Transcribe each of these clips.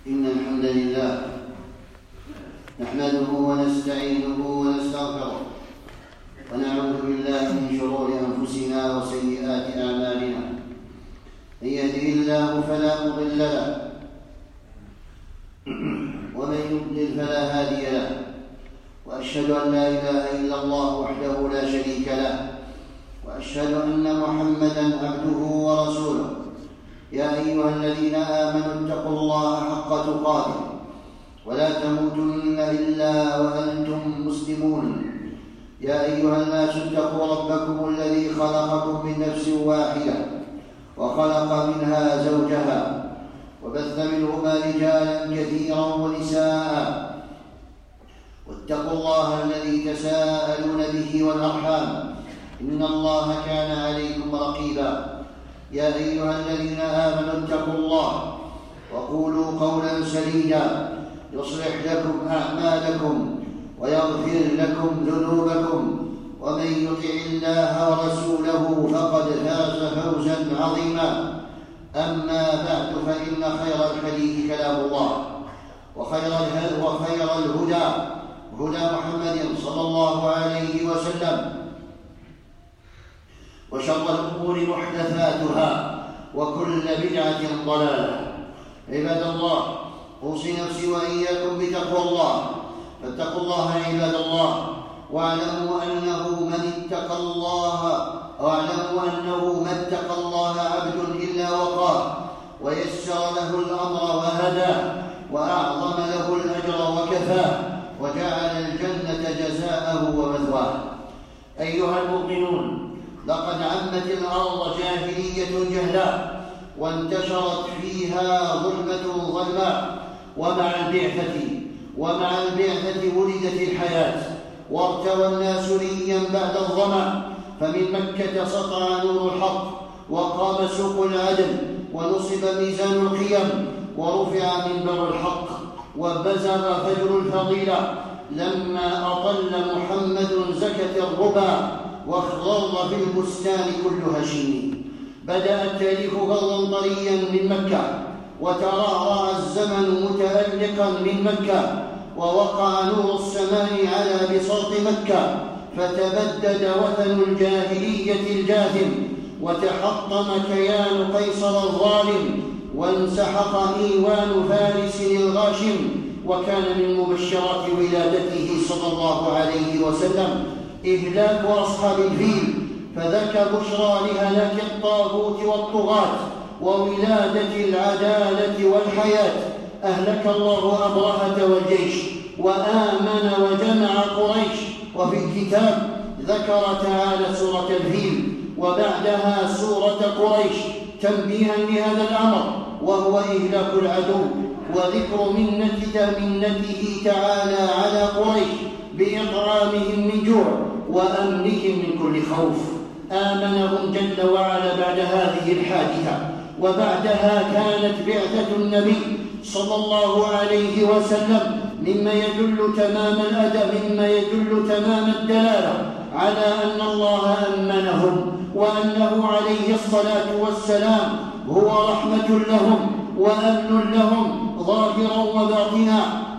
إن الحمد لله نحمده ونستعينه ونستغفره ونعوذ بالله من شرور أنفسنا وسيئات أعمالنا. من يهده الله فلا مضل له ومن يضلل فلا هادي له، وأشهد أن لا إله إلا الله وحده لا شريك له، وأشهد أن محمدًا عبده ورسوله. يا أيها الذين آمنوا اتقوا الله حق تقاته ولا تموتن إلا وأنتم مسلمون. يا أيها الناس اتقوا ربكم الذي خلقكم من نفس واحدة وخلق منها زوجها وبث منهما رجالا كثيرا ونساء، واتقوا الله الذي تساءلون به والأرحام إن الله كان عليكم رقيبا. يا أيها الذين آمنوا اتقوا الله وقولوا قولا سديدا يصلح لكم أعمالكم ويغفر لكم ذنوبكم، ومن يطع الله ورسوله فقد فاز فوزا عظيما. أما بعد، فإن خير الحديث كلام الله، وخير الهدى هدى محمد صلى الله عليه وسلم، وشر الأمور محدثاتها وكل بدعة ضلالة. عباد الله، أوصي نفسي وإياكم بتقوى الله، فاتقوا الله عباد الله، واعلموا أنه من اتقى الله عبد إلا وقاه ويسر له الأمر وهداه وأعظم له الأجر وكفاه وجعل الجنة جزاءه ومثواه. أيها المؤمنون، لقد عمت الأرض جاهلية جهلاء وانتشرت فيها ظلمة ظلماء، ومع البعثة ولدت الحياة، وارتوى الناس ريا بعد الظمأ. فمن مكة سطع نور الحق، وقام سوق العدل، ونصب ميزان القيم، ورفع منبر الحق، وبزغ فجر الفضيلة. لما أطل محمد زكت الربا، واخضر في البستان كل هشيم. بدأ التاريخ غضا طريا من مكة، وترعرع الزمن متألقا من مكة، ووقع نور السماء على بساط مكة، فتبدد وثن الجاهلية الجاثم، وتحطم كيان قيصر الظالم، وانسحق إيوان فارس الغاشم. وكان من مبشرات ولادته صلى الله عليه وسلم إهلاك أصحاب الفيل، فذاك بشرى لهلاك الطاغوت والطغاة وولادة العدالة والحياة. أهلك الله أبرهة والجيش، وآمن وجمع قريش. وفي الكتاب ذكر تعالى سورة الفيل وبعدها سورة قريش تنبيها لهذا الأمر، وهو إهلاك العدو، وذكر منته تعالى على قريش بإطعامهم من جوع وأمنهم من كل خوف. آمنهم جل وعلا بعد هذه الحادثة، وبعدها كانت بعثة النبي صلى الله عليه وسلم مما يدل تمام الدلالة على أن الله أمنهم، وأنه عليه الصلاة والسلام هو رحمة لهم وأمن لهم ظاهرا وباطنا.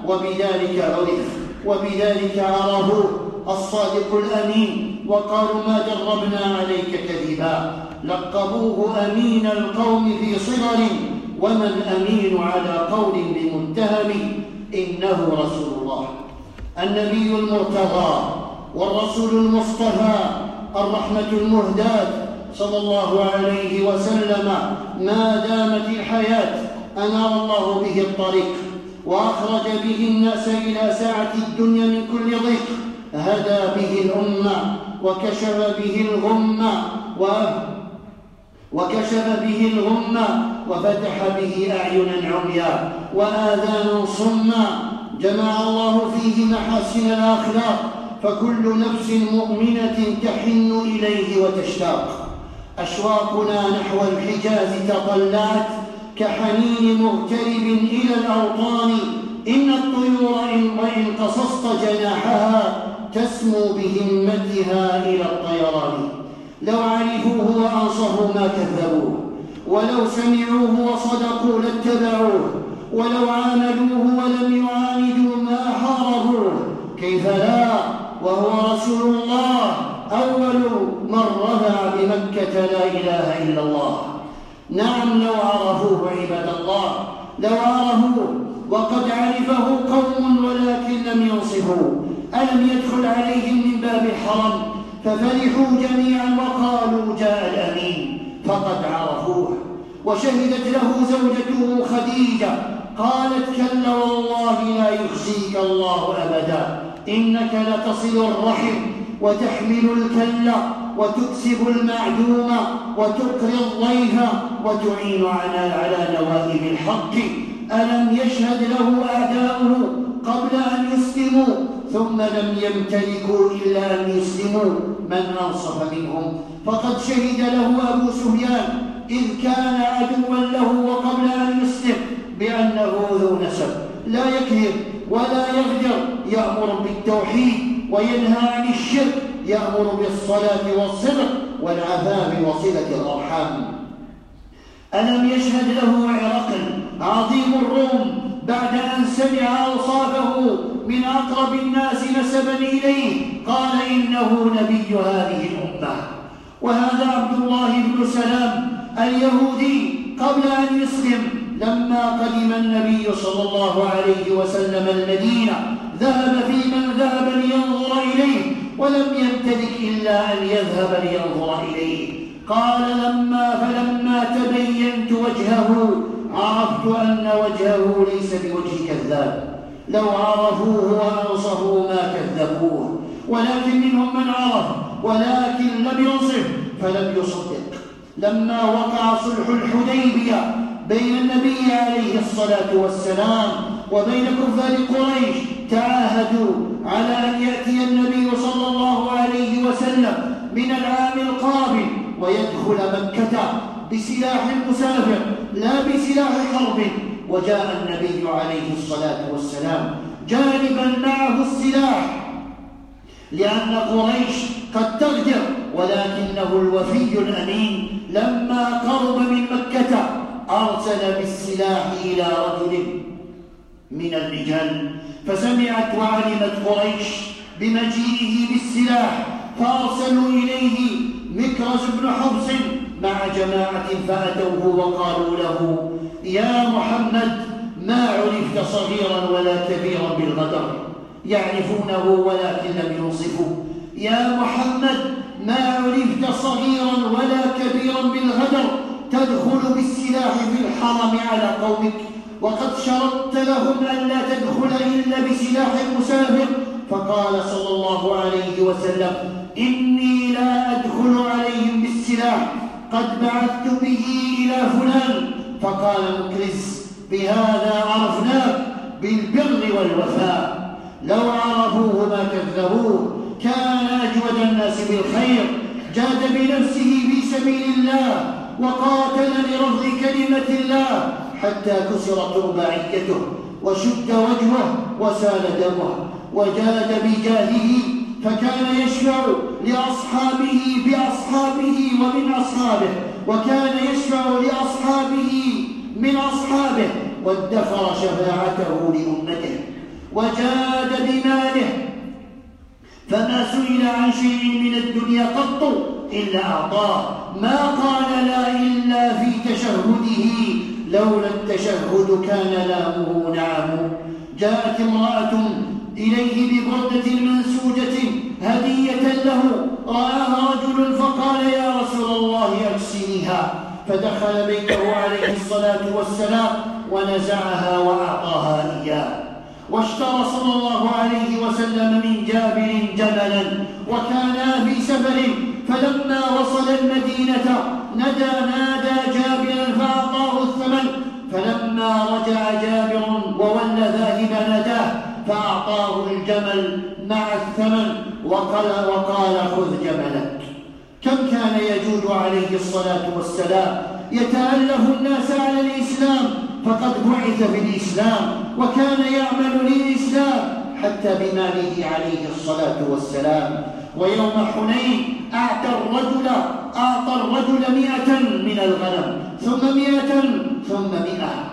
وبذلك عرفوه الصادق الأمين، وقالوا ما جربنا عليك كذبا. لقبوه أمين القوم في صغر، وما الأمين على قول بمتهم. إنه رسول الله النبي المرتضى والرسول المصطفى، الرحمة المهداة صلى الله عليه وسلم. ما دامت الحياة أنار الله به الطريق، وأخرج به الناس إلى ساعة الدنيا من كل ضيق. هدى به الأمة وكشف به الغمة وفتح به أعينا عميا وآذانا صما. جمع الله فيه محاسن الأخلاق، فكل نفس مؤمنة تحن إليه وتشتاق. أشواقنا نحو الحجاز تطلعت كحنين مغترب إلى الأوطان. إن الطيور وإن قصصت جناحها تسمو بهمتها إلى الطيران. لو عرفوه وأنصفوا ما كذبوه، ولو سمعوه وصدقوا لاتبعوه، ولو عاندوه ولم يعاندوا ما حاربوه، كيف لا وهو رسول الله أول من رفع بمكة لا إله إلا الله. نعم لو عرفوه عباد الله، لو عرفوه وقد عرفه قوم ولكن لم ينصفوا، ألم يدخل عليهم من باب الحرم ففرحوا جميعا وقالوا جاء الأمين، فقد عرفوه. وشهدت له زوجته خديجة قالت كلا والله لا يخزيك الله أبدا، إنك لتصل الرحم وتحمل الكلة وتكسب المعدوم وتقري الضيف وتعين على نوائب الحق. ألم يشهد له أعداؤه قبل أن يسلموا ثم لم يمتلكوا إلا أن يسلموا من أنصف منهم؟ فقد شهد له أبو سفيان إذ كان عدوا له وقبل أن يسلم بأنه ذو نسب لا يكذب ولا يغدر، يأمر بالتوحيد وينهى عن الشرك، يأمر بالصلاة والصدق والعفاف وصلة الأرحام. ألم يشهد له هرقل عظيم الروم بعد أن سمع أوصافه من أقرب الناس نسبا إليه قال إنه نبي هذه الأمة؟ وهذا عبد الله بن سلام اليهودي قبل أن يسلم لما قدم النبي صلى الله عليه وسلم المدينة ذهب في من ذهب لينظر إليه ولم يمتلك إلا أن يذهب لينظر إليه. قال فلما تبينت وجهه عرفت أن وجهه ليس بوجه كذاب، لو عرفوه وأنصفوا ما كذبوه، ولكن منهم من عرف ولكن لم ينصف فلم يصدق. لما وقع صلح الحديبية بين النبي عليه الصلاة والسلام وبين كفار قريش تعاهدوا على أن يأتي النبي صلى الله عليه وسلم من العام القابل ويدخل مكة بسلاح المسافر لا بسلاح حرب. وجاء النبي عليه الصلاة والسلام جانبا معه السلاح لأن قريش قد تغدر، ولكنه الوفي الأمين لما قرب من مكة أرسل بالسلاح إلى رجل من الرجال، فسمعت وعلمت قريش بمجيئه بالسلاح فأرسلوا إليه مكرز بن حبس مع جماعة فأتوه وقالوا له يا محمد ما عرفت صغيرا ولا كبيرا بالغدر، يعرفونه ولكن لم ينصفوا. يا محمد ما عرفت صغيرا ولا كبيرا بالغدر تدخل بالسلاح في الحرم على قومك، وقد شرطت لهم أن لا تدخل إلا بسلاح المسافر. فقال صلى الله عليه وسلم إني لا أدخل عليهم بالسلاح، قد بعثت به إلى فلان. فقال مكرز بهذا عرفناك بالبر والوفاء، لو عرفوه ما كذبوه. كان أجود الناس بالخير، جاد بنفسه في سبيل الله وقاتل لرفع كلمة الله حتى كسرت رباعيته وشد وجهه وسال دمه، وجاد بجاهه فكان يشفع لأصحابه بأصحابه ومن أصحابه، وكان يشفع لأصحابه من أصحابه، وادخر شفاعته لأمته. وجاد بماله فما سئل عن شيء من الدنيا قط إلا أعطاه، ما قال لا إلا في تشهده، لولا التشهد كان لامه نعم. جاءت امرأة إليه ببردة منسوجة هدية له، رآها رجل فقال يا رسول الله أكسنيها، فدخل بيته عليه الصلاة والسلام ونزعها وأعطاها إياه. واشترى صلى الله عليه وسلم من جابر جملا وكانا في سفر، فلما وصل المدينة نادى جابرا فأعطاه الثمن، فلما رجع جابر وولى ذاهبا ناداه فأعطاه الجمل مع الثمن وقال خذ جملك. كم كان يجود عليه الصلاة والسلام يتأله الناس على الإسلام، فقد بعث بالإسلام وكان يعمل للإسلام حتى بماله عليه الصلاة والسلام. ويوم حنين أعطى الرجل 100 من الغنم ثم 100 ثم 100،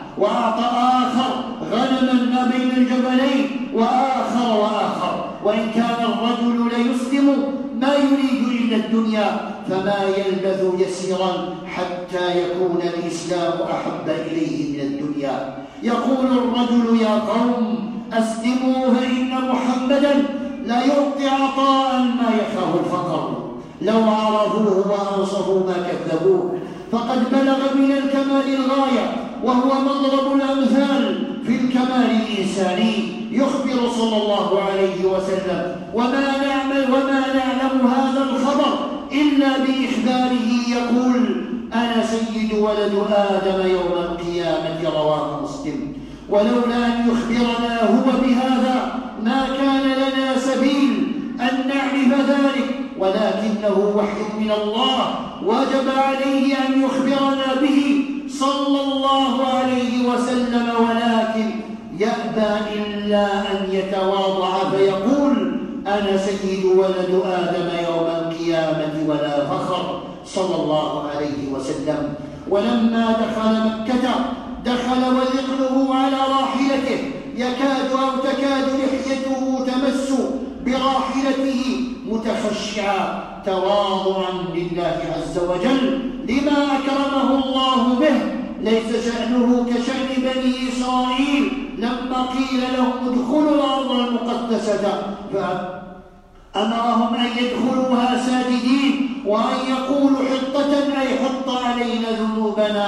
وأعطى آخر غنما ما بين الجبلين وآخر. وإن كان الرجل ليسلم ما يريد إلا الدنيا فما يلبث يسيرا حتى يكون الإسلام أحب إليه من الدنيا. يقول الرجل: يا قوم أسلموا فإن محمدا لا يعطي عطاء ما يخاف الفقر، لو عرفوه وأنصفوا ما كذبوه، فقد بلغ من الكمال الغاية، وهو مضرب الأمثال في الكمال الإنساني. يخبر صلى الله عليه وسلم وما نعلم هذا الخبر إلا بإخباره، يقول: أنا سيد ولد آدم يوم القيامة، رواه مسلم. ولولا أن يخبرنا هو بهذا ما كان لنا سبيل أن نعرف ذلك، ولكنه وحي من الله وجب عليه أن يخبرنا به صلى الله عليه وسلم، ولكن يأبى إلا أن يتواضع فيقول: أنا سيد ولد آدم يوم القيامة ولا فخر، صلى الله عليه وسلم. ولما دخل مكة دخل وذقنه على راحلته، يكاد أو تكاد لحيته تمس براحلته، متخشعا تواضعا لله عز وجل لما أكرمه الله به. ليس شأنه كشأن بني إسرائيل لما قيل لهم ادخلوا الأرض المقدسة فأمرهم أن يدخلوها ساجدين، وأن يقولوا حطة أي حط علينا ذنوبنا،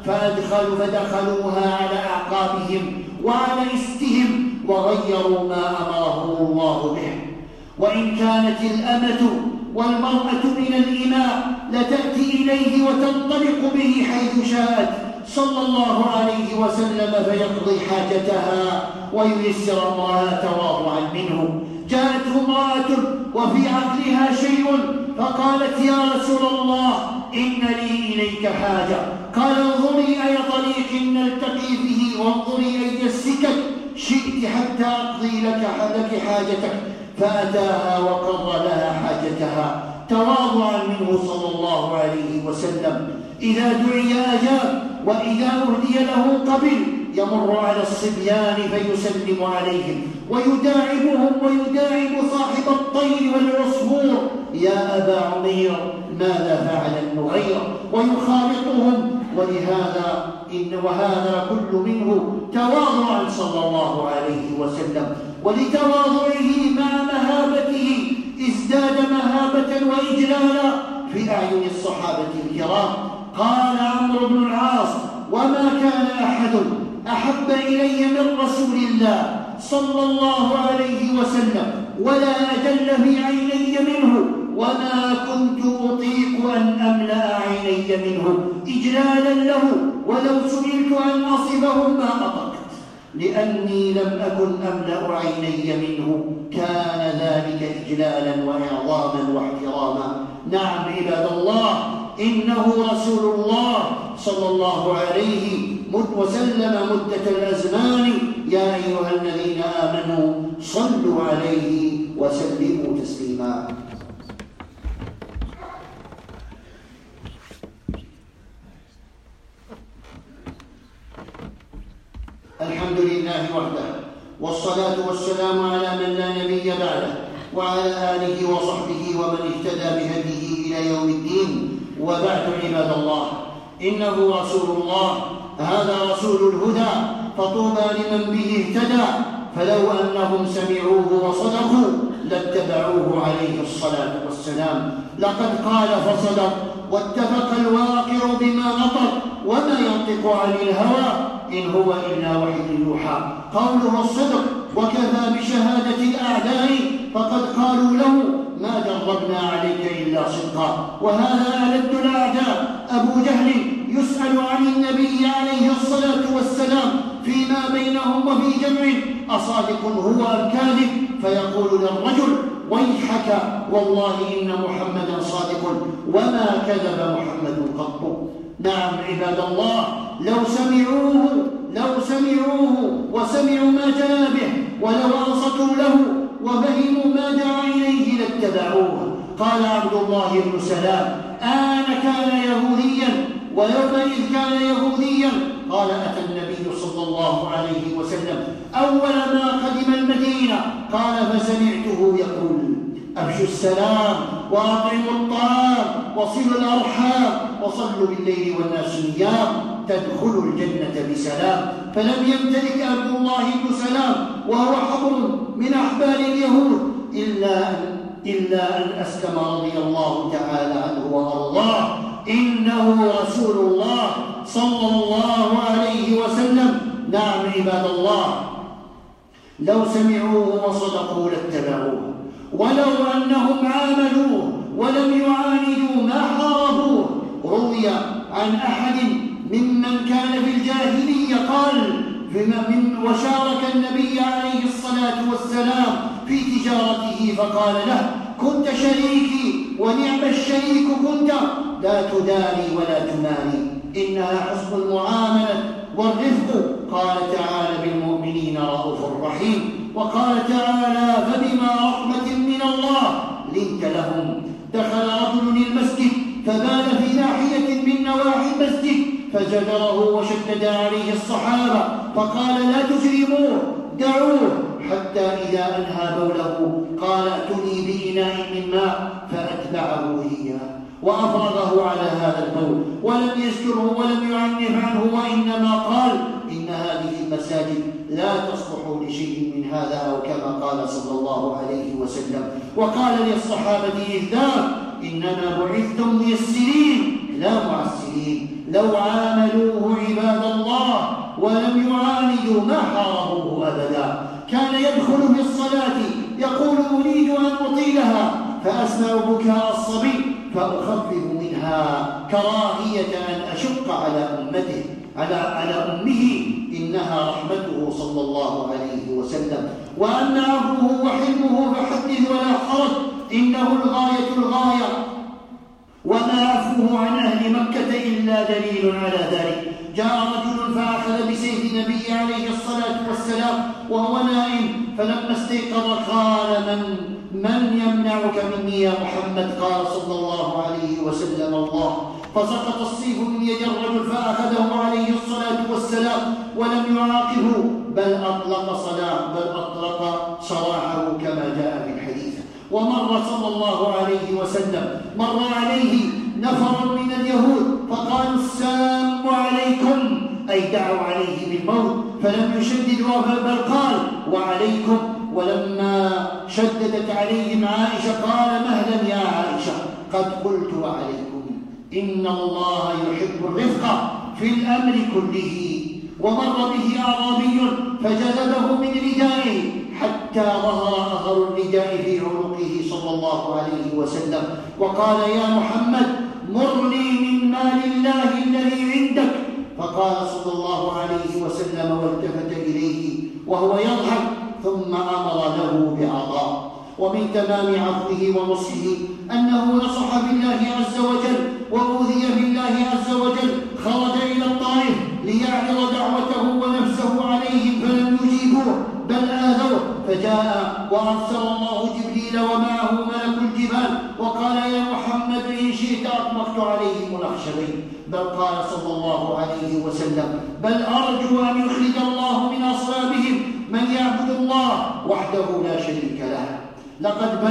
فدخلوها على أعقابهم وعلى إستهم وغيروا ما أمرهم الله به. وإن كانت الأمة والمرأة من الإماء لتأتي إليه وتنطلق به حيث شاءت صلى الله عليه وسلم فيقضي حاجتها وييسر أمرها تواضعا منه. جاءته امرأة وفي عقلها شيء فقالت: يا رسول الله إن لي إليك حاجة. قال: انظري أي طريق نلتقي فيه، وانظري أي السكك شئت حتى أقضي لك حاجتك. فأتاها وقضى لها حاجتها تواضعا منه صلى الله عليه وسلم. إذا دعي أجاب، وإذا أهدي له قبل. يمر على الصبيان فيسلم عليهم ويداعبهم ويداعب صاحب الطير والعصفور: يا أبا عمير ماذا فعل النغير؟ ويخالطهم. وهذا كل منه تواضعا صلى الله عليه وسلم. ولتواضعه مع مهابته ازداد مهابة وإجلالا في أعين الصحابة الكرام. قال عمرو بن العاص: وما كان أحد أحب إلي من رسول الله صلى الله عليه وسلم ولا أجل في عيني منه، وما كنت أطيق أن أملأ عيني منه إجلالا له، ولو سئلت أن أصفه ما أطقت، لأني لم أكن أملأ عيني منه. كان ذلك إجلالا وإعظاما واحتراما. نعم عباد الله، إنه رسول الله صلى الله عليه وسلم مدة الأزمان. يا أيها الذين آمنوا صلوا عليه وسلموا تسليما. الحمد لله وحده، والصلاة والسلام على من لا نبي بعده، وعلى آله وصحبه ومن اهتدى بهديه إلى يوم الدين. وبعد عباد الله، إنه رسول الله، هذا رسول الهدى، فطوبى لمن به اهتدى. فلو أنهم سمعوه وصدقوا لاتبعوه عليه الصلاة والسلام. لقد قال فصدق، واتفق الواقع بما نطق، وما ينطق عن الهوى إن هو إلا وحي يوحى. قوله الصدق، وكفى بشهادة الأعداء، فقد قالوا له: ما جربنا عليك إلا صدقا. وهذا ألد الأعداء أبو جهل يسأل عن النبي عليه الصلاة والسلام فيما بينهم وفي جمع: أصادق هو أم كاذب؟ فيقول للرجل: ويحك والله إن محمدا صادق، وما كذب محمد قط. نعم عباد الله، لو سمعوه وسمعوا ما جاء به، ولو أنصتوا له وفهموا ما دعا إليه لاتبعوه. قال عبد الله بن سلام: كان يهوديا، ويومئذ كان يهوديا، قال: أتى النبي صلى الله عليه وسلم أول ما قدم المدينة، قال: فسمعته يقول: أفشوا السلام وأطعموا الطعام وصلوا الأرحام وصلوا بالليل والناس نيام تدخلوا الجنة بسلام. فلم يمتلك عبد الله بن سلام وهو حبر من أحبار اليهود إلا أن أسلم رضي الله تعالى عنه وأرضاه. إنه رسول الله صلى الله عليه وسلم. نعم عباد الله، لو سمعوه وصدقوا لاتبعوه، ولو أنهم عاملوه ولم يعاندوا ما حاربوه. روي عن أحد ممن كان في الجاهلية قال: وشارك النبي عليه الصلاة والسلام في تجارته فقال له: كنت شريكي ونعم الشريك كنت، لا تداري ولا تماري، إنها حسن المعاملة والرفق. قال تعالى: بالمؤمنين رؤوف رحيم. وقال تعالى: فبما رحمة من الله لنت لهم. دخل رجل المسجد فبال في ناحية من نواحي المسجد فزجره وشدد عليه الصحابة فقال: لا تجرموه، دعوه. حتى إذا أنهى بوله قال: ائتني بإناء من ماء، فأتبعه إياه وأفرغه على هذا البول ولم يزجره ولم يعنف عنه، وإنما قال: إن هذه المساجد لا تصلح لشيء من هذا، أو كما قال صلى الله عليه وسلم. وقال للصحابة إذ ذاك: إنما بعثتم ميسرين لا معسرين. لو عاملوه عباد الله ولم يعاندوا ما حاربوه أبدا. كان يدخل في الصلاة يقول: أريد أن أطيلها فأسمع بكاء الصبي فأخفف منها كراهية أن أشق على أمته على أمه، إنها رحمته صلى الله عليه وسلم. وأما عفوه وحلمه فحدث ولا حرج، إنه الغاية، وما عفوه عن أهل مكة إلا دليل على ذلك. جاء رجل فأخذ بسيف النبي عليه الصلاة والسلام وهو نائم، فلما استيقظ قال: من يمنعك مني يا محمد؟ قال صلى الله عليه وسلم: الله. فسقط السيف من يد الرجل فأخذه عليه الصلاة والسلام ولم يعاقبه، بل أطلق سراحه كما جاء في الحديث. ومر صلى الله عليه وسلم مر عليه نفر من اليهود فقالوا: السلام عليكم، أي دعوا عليه بالموت، فلم يشددوا بل قال: وعليكم. ولما شددت عليهم عائشة قال: مهلا يا عائشة، قد قلت وعليكم، إن الله يحب الرفق في الأمر كله. ومر به أعرابي فجذبه من ردائه حتى ظهر أثر الرداء في عنقه صلى الله عليه وسلم، وقال: يا محمد، مرني من مال الله الذي عندك. فقال صلى الله عليه وسلم والتفت إليه وهو يضحك، ثم أمر له بعطاء. ومن تمام عفوه ونصحه أنه نصح بالله عز وجل وأوذي بالله عز وجل، خرج إلى الطائف ليعرض دعوته ونفسه عليهم فلم يجيبوه بل آذوه، فجاء وأرسل الله جبريل ومعه ملك الجبال وقال: يا محمد، إن شئت أطلقت عليهم الأخشبين. بل قال صلى الله عليه وسلم: بل أرجو أن يخرج الله من أصلابهم من يعبد الله وحده لا شريك له. لقد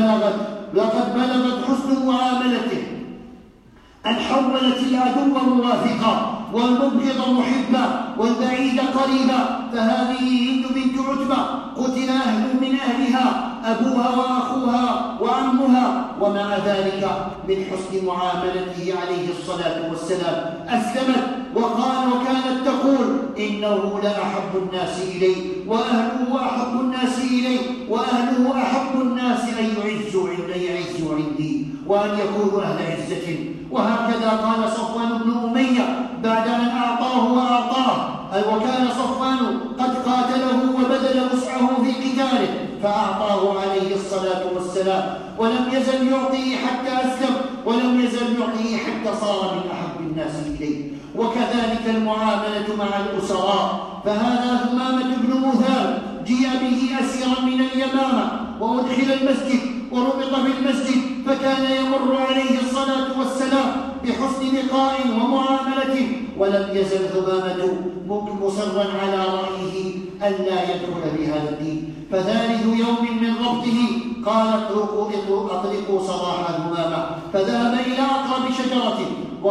بلغت حسن معاملته أن حولت العدو موافقا والمبغض محبا والبعيد قريبا. فهذه هند بنت عتبة قتل أهل من أهلها، أبوها وأخوها وعمها، ومع ذلك من حسن معاملته عليه الصلاة والسلام أسلمت وكانت تقول: إنه لأحب الناس إلي وأهله أحب الناس إلي وأهله أحب الناس أن يعزوا عندي وأن يكونوا أهل عزة. وهكذا قال صفوان بن أمية بعد أن أعطاه وأعطاه، وكان صفوان قد قاتله وبذل وسعه في قتاله فأعطاه عليه الصلاة والسلام، ولم يزل يعطيه حتى أسلم، ولم يزل يعطيه حتى صار من أحب الناس إليه. وكذلك المعاملة مع الأسراء. فهذا ثمامة بن مثال جيء به أسيرا من اليمامة وأدخل المسجد وربط في المسجد، فكان يمر عليه الصلاة والسلام بحسن لقاء ومعاملة ولم يزل ثمامة مصرا على رأيه ألا يدخل بهذا الدين. فثالث يوم من ربطه قال أطلقوا سراح ثمامة، فذهب إلى أقرب شجرة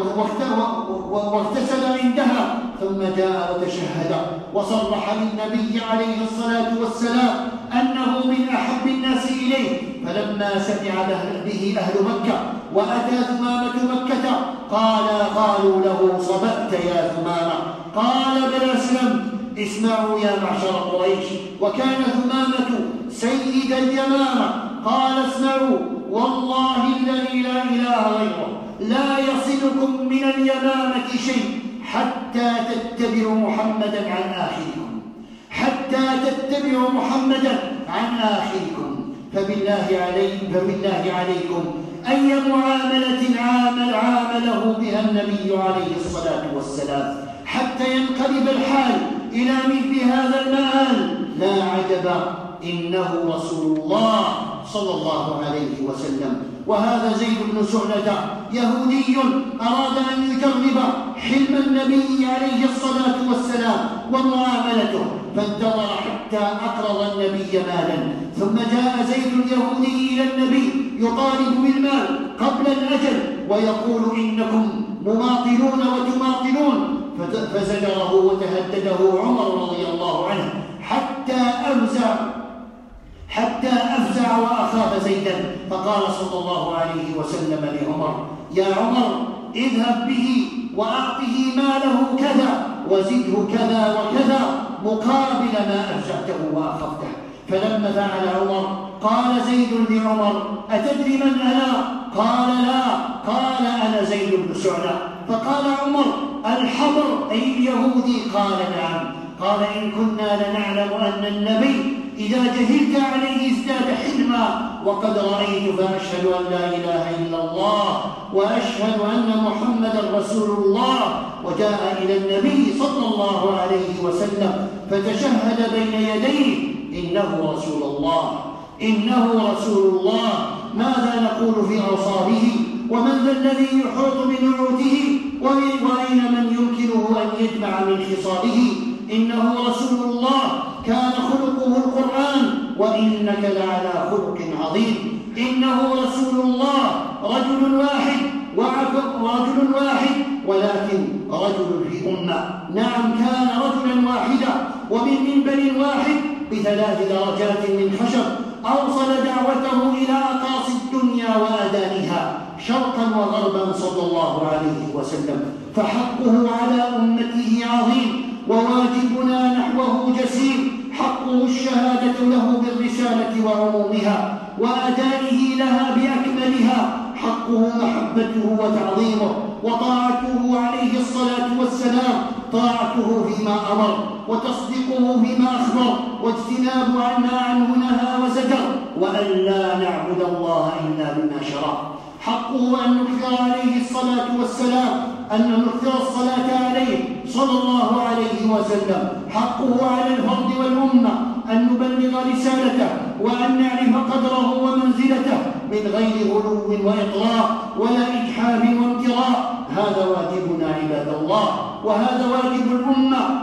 واغتسل عندها، ثم جاء وتشهد وصرح للنبي عليه الصلاة والسلام أنه من أحب الناس إليه. فلما سمع به أهل مكة وأتى ثمامة مكة قالوا له صبأت يا ثمامة، قال بل أسلمت. اسمعوا يا معشر قريش. وكان ثمامة سيد اليمامة. قال اسمعوا والله الذي لا إله غيره لا يصلكم من اليمامة شيء حتى تتبعوا محمدا عن آخركم، حتى تتبعوا محمدا عن آخركم. فبالله عليكم أي معاملة عامله بها النبي عليه الصلاة والسلام حتى ينقلب الحال إلى مثل هذا المآل؟ لا عجب، إنه رسول الله صلى الله عليه وسلم. وهذا زيد بن سعلة يهودي أراد أن يجرب حلم النبي عليه الصلاة والسلام ومعاملته، فانتظر حتى أقرض النبي مالا، ثم جاء زيد اليهودي إلى النبي يطالب بالمال قبل الأجل ويقول إنكم مماطلون وتماطلون، فزجره وتهدده عمر رضي الله عنه حتى أفزع وأخاف زيدا. فقال صلى الله عليه وسلم لعمر: يا عمر اذهب به وأعطه ماله كذا وزده كذا وكذا مقابل ما أفزعته وأخفته. فلما فعل عمر قال زيد لعمر: أتدري من أنا؟ قال لا. قال: أنا زيد بن سعلة. فقال عمر: الحبر أي اليهودي؟ قال: نعم. قال: إن كنا لنعلم أن النبي إذا جهلت عليه ازداد حلما، وقد رأيت فأشهد أن لا إله إلا الله وأشهد أن محمدا رسول الله. وجاء إلى النبي صلى الله عليه وسلم فتشهد بين يديه: إنه رسول الله، إنه رسول الله. ماذا نقول في أوصافه؟ ومن ذا الذي يحوط بنعوته؟ وأين من يمكنه أن يجمع من خصاله؟ إنه رسول الله كان خلقه القرآن وإنك لعلى خلق عظيم. إنه رسول الله رجل واحد ولكن رجل في أمة. نعم كان رجلا واحدا ومن منبر واحد ب3 درجات من خشب أوصل دعوته إلى أقاصي الدنيا وأدانيها شرقا وغربا صلى الله عليه وسلم. فحقه على أمته عظيم وواجبنا نحوه جسيم. حقه الشهادة له بالرسالة وعمومها وأدائه لها بأكملها. حقه محبته وتعظيمه وطاعته عليه الصلاة والسلام، طاعته فيما أمر وتصديقه فيما أخبر واجتناب ما عنه نهى وزجر، وأن لا نعبد الله إلا بما شرع. حقه أن نكثر عليه الصلاة والسلام، أن نكثر الصلاة عليه صلى الله عليه وسلم. حقه على الفرد والأمة أن نبلغ رسالته وأن نعرف قدره ومنزلته من غير غلو وإطراء ولا إجحاف وامتراء. هذا واجبنا عباد الله، وهذا واجب الأمة.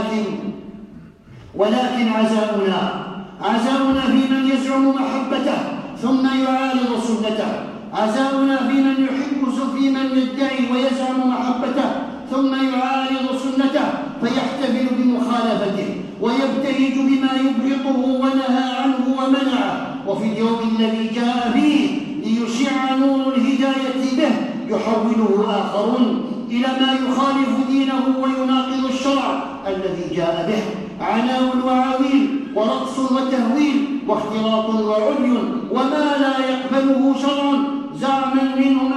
ولكن عزاؤنا في من يزعم محبته ثم يعارض سنته. عزاؤنا في من يحب، في من يدعي ويزعم محبته ثم يعارض سنته فيحتفل بمخالفته ويبتهج بما يبغضه ونهى عنه ومنعه. وفي اليوم الذي جاء فيه ليشع نور الهداية به يحوله آخرون إلى ما يخالف دينه ويناقض الشرع الذي جاء به. عناء وعويل ورقص وتهويل واختلاط وعري وما لا يقبله شرع، زعما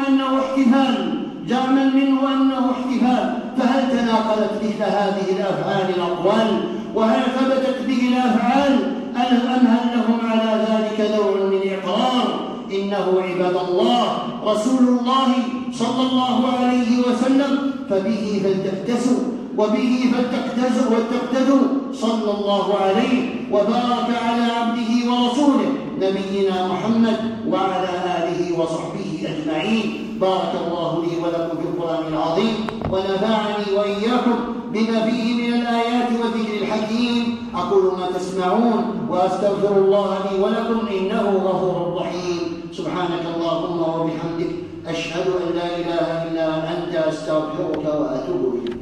منه أنه احتفال. فهل تناقلت مثل هذه الأفعال الأقوال؟ وهل ثبتت به الأفعال؟ أم هل لهم على ذلك نوع من إقرار؟ إنه عباد الله رسول الله صلى الله عليه وسلم، فبه فلتفتسوا وبه فلتقتدوا صلى الله عليه وبارك على عبده ورسوله نبينا محمد وعلى آله وصحبه أجمعين. بارك الله لي ولكم في القرآن العظيم، ونفعني وإياكم بما فيه من الآيات والذكر الحكيم. أقول ما تسمعون وأستغفر الله لي ولكم إنه غفور رحيم. سبحانك اللهم وبحمدك، أشهد أن لا إله إلا أنت، أستغفرك وأتوب إليك.